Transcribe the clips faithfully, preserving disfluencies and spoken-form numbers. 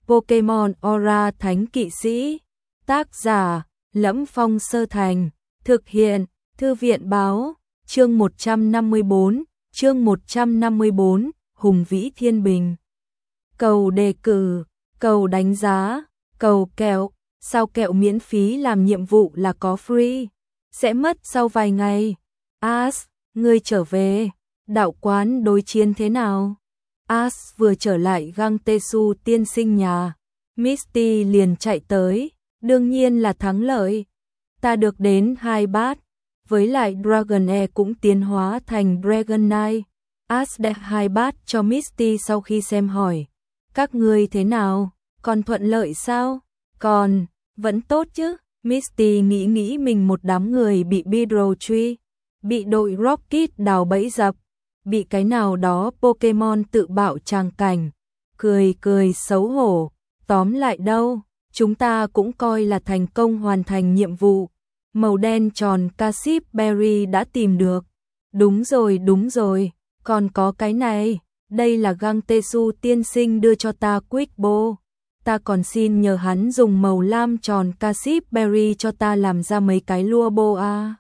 Pokemon Aura Thánh Kỵ Sĩ. Tác giả: Lẫm Phong Sơ Thành. Thực hiện: Thư viện báo. Chương một trăm năm mươi bốn, chương một trăm năm mươi bốn, Hùng Vĩ Thiên Bình. Cầu đề cử, cầu đánh giá, cầu kẹo, sao kẹo miễn phí làm nhiệm vụ là có free, sẽ mất sau vài ngày. As, ngươi trở về, đạo quán đối chiến thế nào? As vừa trở lại Găng Tê Su tiên sinh nhà, Misty liền chạy tới, đương nhiên là thắng lợi. Ta được đến hai bát, với lại Dragonair cũng tiến hóa thành Dragonite. As đẹp hai bát cho Misty sau khi xem hỏi. Các ngươi thế nào? Còn thuận lợi sao? Còn, vẫn tốt chứ? Misty nghĩ nghĩ mình một đám người bị Beedrill truy, bị đội Rocket đào bẫy dập, bị cái nào đó Pokemon tự bạo tràng cảnh. Cười cười xấu hổ. Tóm lại đâu, chúng ta cũng coi là thành công hoàn thành nhiệm vụ. Màu đen tròn Cassip Berry đã tìm được. Đúng rồi, đúng rồi, còn có cái này, đây là Găng Tê Su tiên sinh đưa cho ta Quick Ball. Ta còn xin nhờ hắn dùng màu lam tròn Cassip Berry cho ta làm ra mấy cái lua bô a.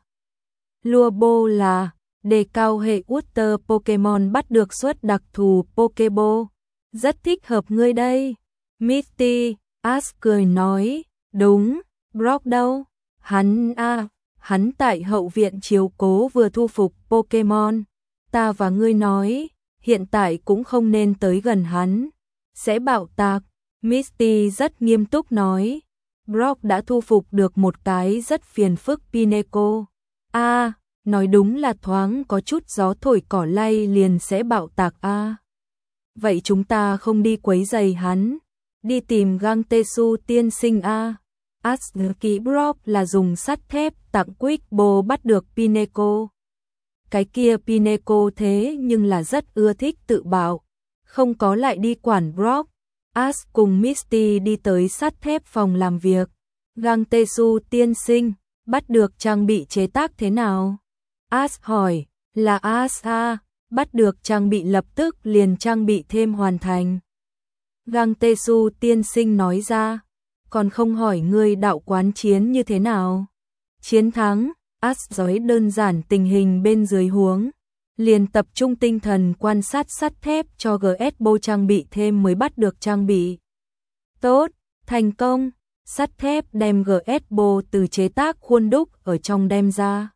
Lua bô là đề cao hệ Water Pokemon bắt được suất đặc thù Pokeball. Rất thích hợp ngươi đây. Misty, As cười nói, đúng, Brock đâu? Hắn a, à, hắn tại hậu viện chiếu cố vừa thu phục Pokemon. Ta và ngươi nói, hiện tại cũng không nên tới gần hắn, sẽ bạo tạc. Misty rất nghiêm túc nói, Brock đã thu phục được một cái rất phiền phức Pineco. A, à, nói đúng là thoáng có chút gió thổi cỏ lay liền sẽ bạo tạc a. À. Vậy chúng ta không đi quấy rầy hắn, đi tìm Găng Tê Su tiên sinh a. À. As kỹ Brock là dùng sắt thép tặng Quick Ball bắt được Pineco. Cái kia Pineco thế nhưng là rất ưa thích tự bạo, không có lại đi quản Brock. As cùng Misty đi tới sắt thép phòng làm việc. Găng Tê Su tiên sinh, bắt được trang bị chế tác thế nào? As hỏi, là As a, bắt được trang bị lập tức liền trang bị thêm hoàn thành. Găng Tê Su tiên sinh nói ra, còn không hỏi ngươi đạo quán chiến như thế nào? Chiến thắng. As nói đơn giản tình hình bên dưới huống, liền tập trung tinh thần quan sát sắt thép cho giê ét bê ô trang bị thêm mới bắt được trang bị. Tốt, thành công, sắt thép đem giê ét bê ô từ chế tác khuôn đúc ở trong đem ra.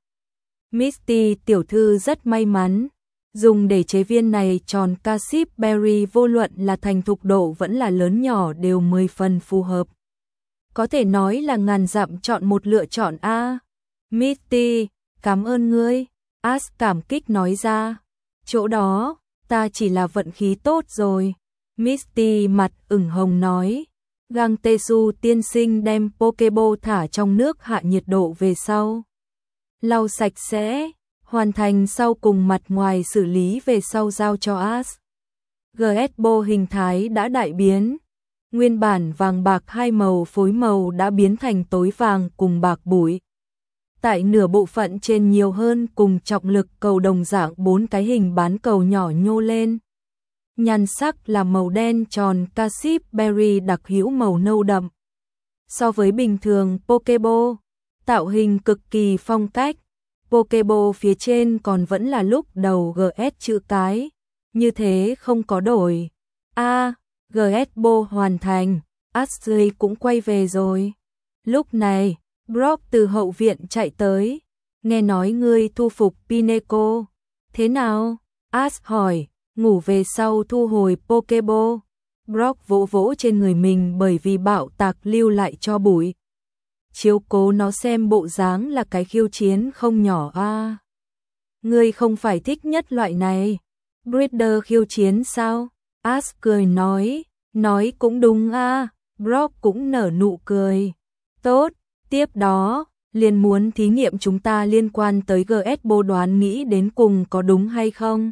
Misty tiểu thư rất may mắn, dùng để chế viên này tròn Cassip Berry vô luận là thành thục độ vẫn là lớn nhỏ đều mười phần phù hợp. Có thể nói là ngàn dặm chọn một lựa chọn a. Misty, cảm ơn ngươi. As cảm kích nói ra. Chỗ đó, ta chỉ là vận khí tốt rồi. Misty mặt ửng hồng nói. Găng Tê Su tiên sinh đem Pokeball thả trong nước hạ nhiệt độ về sau. Lau sạch sẽ, hoàn thành sau cùng mặt ngoài xử lý về sau giao cho As. giê ét bê ô hình thái đã đại biến. Nguyên bản vàng bạc hai màu phối màu đã biến thành tối vàng cùng bạc bụi. Tại nửa bộ phận trên nhiều hơn cùng trọng lực cầu đồng dạng bốn cái hình bán cầu nhỏ nhô lên. Nhan sắc là màu đen tròn Cassip Berry đặc hữu màu nâu đậm. So với bình thường Pokeball, tạo hình cực kỳ phong cách. Pokeball phía trên còn vẫn là lúc đầu giê ét chữ cái, như thế không có đổi. A, à, giê ét bê ô hoàn thành, Ashley cũng quay về rồi. Lúc này, Brock từ hậu viện chạy tới, nghe nói ngươi thu phục Pineco. Thế nào? Ash hỏi, ngủ về sau thu hồi Pokeball. Brock vỗ vỗ trên người mình bởi vì bạo tạc lưu lại cho bụi. Chiếu cố nó xem bộ dáng là cái khiêu chiến không nhỏ a. À. Ngươi không phải thích nhất loại này. Breeder khiêu chiến sao? Ash cười nói, nói cũng đúng a. À. Brock cũng nở nụ cười. Tốt. Tiếp đó, liền muốn thí nghiệm chúng ta liên quan tới giê ét bê ô đoán nghĩ đến cùng có đúng hay không.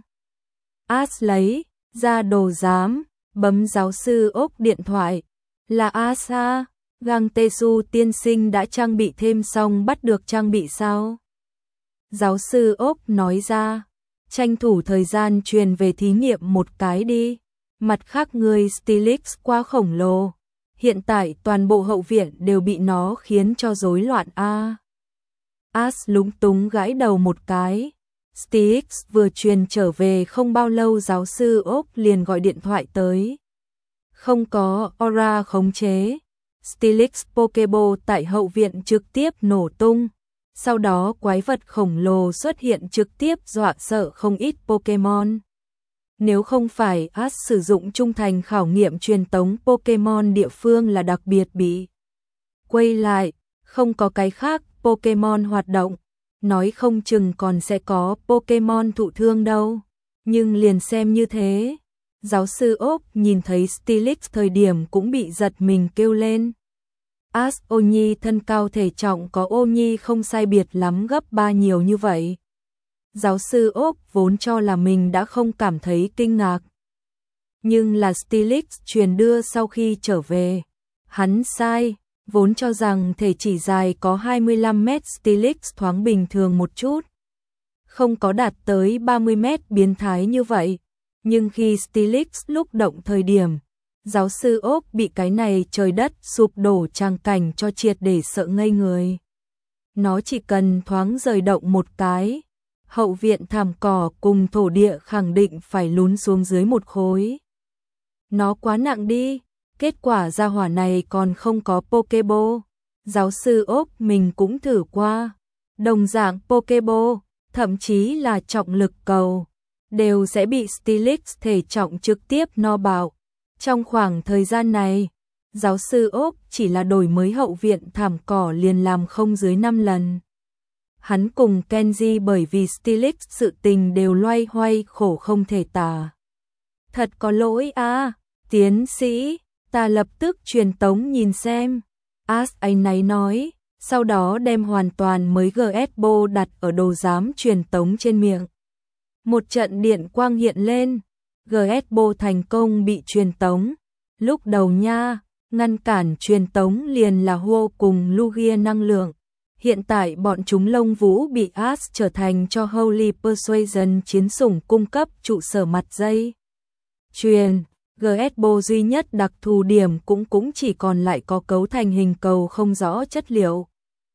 As lấy ra đồ giám, bấm giáo sư ốc điện thoại. Là As a, Găng Tê Su tiên sinh đã trang bị thêm xong bắt được trang bị sao? Giáo sư ốc nói ra, tranh thủ thời gian truyền về thí nghiệm một cái đi. Mặt khác người Steelix quá khổng lồ, Hiện tại toàn bộ hậu viện đều bị nó khiến cho rối loạn a. Ash lúng túng gãi đầu một cái. Stix vừa truyền trở về không bao lâu giáo sư Oak liền gọi điện thoại tới. Không có aura khống chế. Steelix Pokeball tại hậu viện trực tiếp nổ tung. Sau đó quái vật khổng lồ xuất hiện trực tiếp dọa sợ không ít Pokemon. Nếu không phải Ash sử dụng trung thành khảo nghiệm truyền tống Pokemon địa phương là đặc biệt bị quay lại, không có cái khác Pokemon hoạt động, nói không chừng còn sẽ có Pokemon thụ thương đâu. Nhưng liền xem như thế, giáo sư Oak nhìn thấy Steelix thời điểm cũng bị giật mình kêu lên. Ash ô nhi thân cao thể trọng có ô nhi không sai biệt lắm gấp ba nhiều như vậy. Giáo sư Oak vốn cho là mình đã không cảm thấy kinh ngạc. Nhưng là Steelix truyền đưa sau khi trở về. Hắn sai, vốn cho rằng thể chỉ dài có hai mươi lăm mét Steelix thoáng bình thường một chút. Không có đạt tới ba mươi mét biến thái như vậy. Nhưng khi Steelix lúc động thời điểm, giáo sư Oak bị cái này trời đất sụp đổ tràng cảnh cho triệt để sợ ngây người. Nó chỉ cần thoáng rời động một cái, hậu viện thảm cỏ cùng thổ địa khẳng định phải lún xuống dưới một khối. Nó quá nặng đi, kết quả ra hỏa này còn không có Pokeball. Giáo sư Oak mình cũng thử qua. Đồng dạng Pokeball, thậm chí là trọng lực cầu, đều sẽ bị Steelix thể trọng trực tiếp no bạo. Trong khoảng thời gian này, giáo sư Oak chỉ là đổi mới hậu viện thảm cỏ liền làm không dưới năm lần. Hắn cùng Kenji bởi vì Steelix sự tình đều loay hoay khổ không thể tả. Thật có lỗi à, tiến sĩ, ta lập tức truyền tống nhìn xem. Ash anh náy nói, sau đó đem hoàn toàn mới giê ét bô đặt ở đồ giám truyền tống trên miệng. Một trận điện quang hiện lên, giê ét bô thành công bị truyền tống. Lúc đầu nha, ngăn cản truyền tống liền là Huo cùng Lugia năng lượng. Hiện tại bọn chúng lông vũ bị Ash trở thành cho Holy Persuasion chiến sủng cung cấp trụ sở mặt dây. Truyền, giê ét bô duy nhất đặc thù điểm cũng cũng chỉ còn lại có cấu thành hình cầu không rõ chất liệu.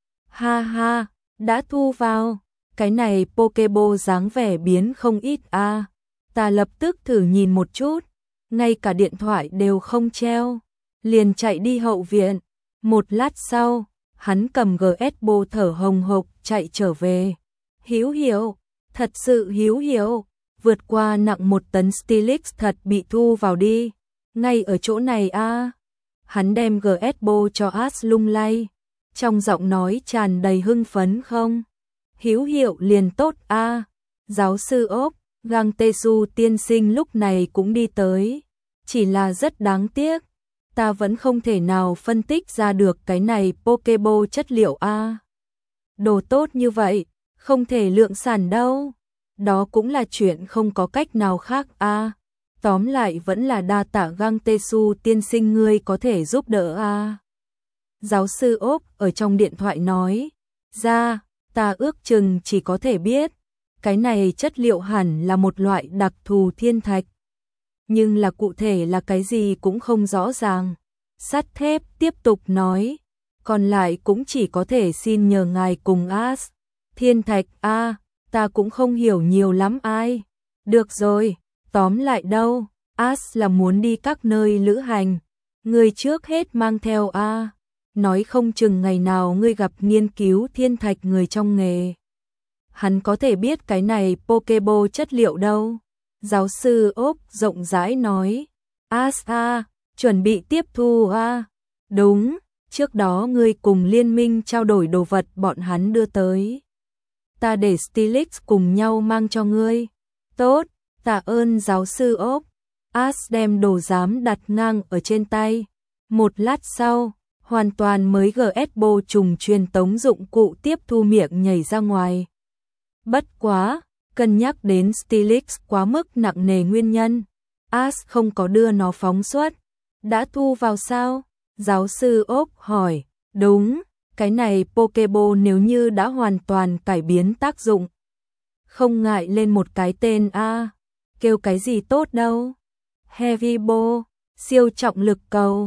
Ha ha, đã thu vào, cái này Pokeball dáng vẻ biến không ít a. À. Ta lập tức thử nhìn một chút, ngay cả điện thoại đều không treo, liền chạy đi hậu viện. Một lát sau, hắn cầm giê ét bô thở hồng hộc chạy trở về. Hiếu hiểu, thật sự hiếu hiểu, vượt qua nặng một tấn Steelix thật bị thu vào đi, ngay ở chỗ này a. À. Hắn đem giê ét bô cho Ash lung lay, trong giọng nói tràn đầy hưng phấn không. Hiếu hiệu liền tốt a. À. Giáo sư Oak, Gang Tesu tiên sinh lúc này cũng đi tới, chỉ là rất đáng tiếc, ta vẫn không thể nào phân tích ra được cái này Pokeball chất liệu a. À. Đồ tốt như vậy, không thể lượng sản đâu. Đó cũng là chuyện không có cách nào khác a. À. Tóm lại vẫn là đa tạ Gang Tesu tiên sinh ngươi có thể giúp đỡ a. À. Giáo sư Oak ở trong điện thoại nói, ra, ta ước chừng chỉ có thể biết, cái này chất liệu hẳn là một loại đặc thù thiên thạch. Nhưng là cụ thể là cái gì cũng không rõ ràng. Sắt thép tiếp tục nói, còn lại cũng chỉ có thể xin nhờ ngài cùng Ash. Thiên thạch a, à, ta cũng không hiểu nhiều lắm ai. Được rồi, tóm lại đâu, Ash là muốn đi các nơi lữ hành. Người trước hết mang theo a. À. Nói không chừng ngày nào ngươi gặp nghiên cứu thiên thạch người trong nghề. Hắn có thể biết cái này Pokeball chất liệu đâu. Giáo sư Oak rộng rãi nói. Ash a, chuẩn bị tiếp thu a. À. Đúng, trước đó ngươi cùng liên minh trao đổi đồ vật bọn hắn đưa tới. Ta để Steelix cùng nhau mang cho ngươi. Tốt, tạ ơn giáo sư Oak. Ash đem đồ giám đặt ngang ở trên tay. Một lát sau, hoàn toàn mới giê ét bô trùng truyền tống dụng cụ tiếp thu miệng nhảy ra ngoài. Bất quá, cân nhắc đến Steelix quá mức nặng nề nguyên nhân, Ash không có đưa nó phóng xuất. Đã thu vào sao? Giáo sư Oak hỏi. Đúng, cái này Pokeball nếu như đã hoàn toàn cải biến tác dụng. Không ngại lên một cái tên a. Kêu cái gì tốt đâu. Heavy Ball, siêu trọng lực cầu.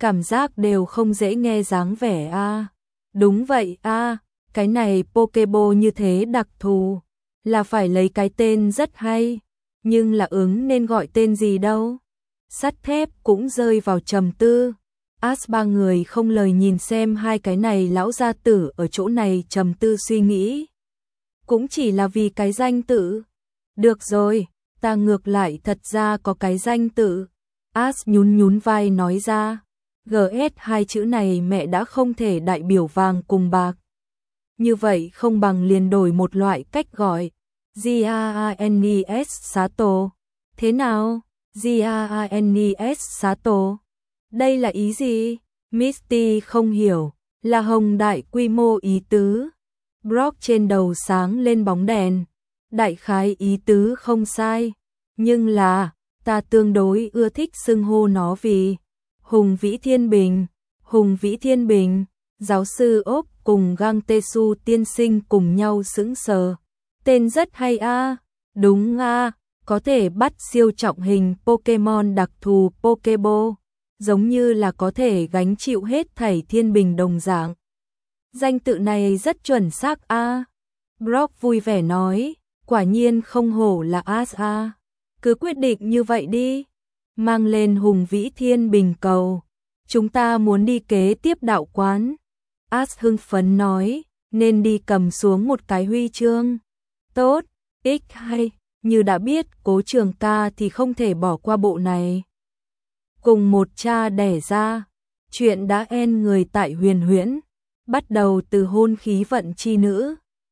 cảm giác đều không dễ nghe dáng vẻ a. Đúng vậy a, cái này Pokeball như thế đặc thù, là phải lấy cái tên rất hay, nhưng là ứng nên gọi tên gì đâu. Sắt thép cũng rơi vào trầm tư. As ba người không lời nhìn xem hai cái này lão gia tử ở chỗ này trầm tư suy nghĩ. Cũng chỉ là vì cái danh tự. Được rồi, ta ngược lại thật ra có cái danh tự. As nhún nhún vai nói ra. giê ét hai chữ này mẹ đã không thể đại biểu vàng cùng bạc. Như vậy không bằng liền đổi một loại cách gọi. giê a a en e s Sato. Thế nào? giê a a en e s Sato. Đây là ý gì? Misty không hiểu. Là hồng đại quy mô ý tứ. Brock trên đầu sáng lên bóng đèn. Đại khái ý tứ không sai. Nhưng là, ta tương đối ưa thích xưng hô nó vì Hùng Vĩ Thiên Bình. Hùng Vĩ Thiên Bình. Giáo sư ốp cùng Gang Tesu tiên sinh cùng nhau sững sờ. Tên rất hay a. Đúng a, có thể bắt siêu trọng hình Pokemon đặc thù Pokeball, giống như là có thể gánh chịu hết thảy thiên bình đồng dạng. Danh tự này rất chuẩn xác a. Brock vui vẻ nói, quả nhiên không hổ là As a. Cứ quyết định như vậy đi. Mang lên Hùng Vĩ Thiên Bình cầu. Chúng ta muốn đi kế tiếp đạo quán. As hưng phấn nói, nên đi cầm xuống một cái huy chương. Tốt, ích hay, như đã biết Cố Trường Ca thì không thể bỏ qua bộ này. Cùng một cha đẻ ra, chuyện đã en người tại Huyền Huyễn, bắt đầu từ hôn khí vận chi nữ,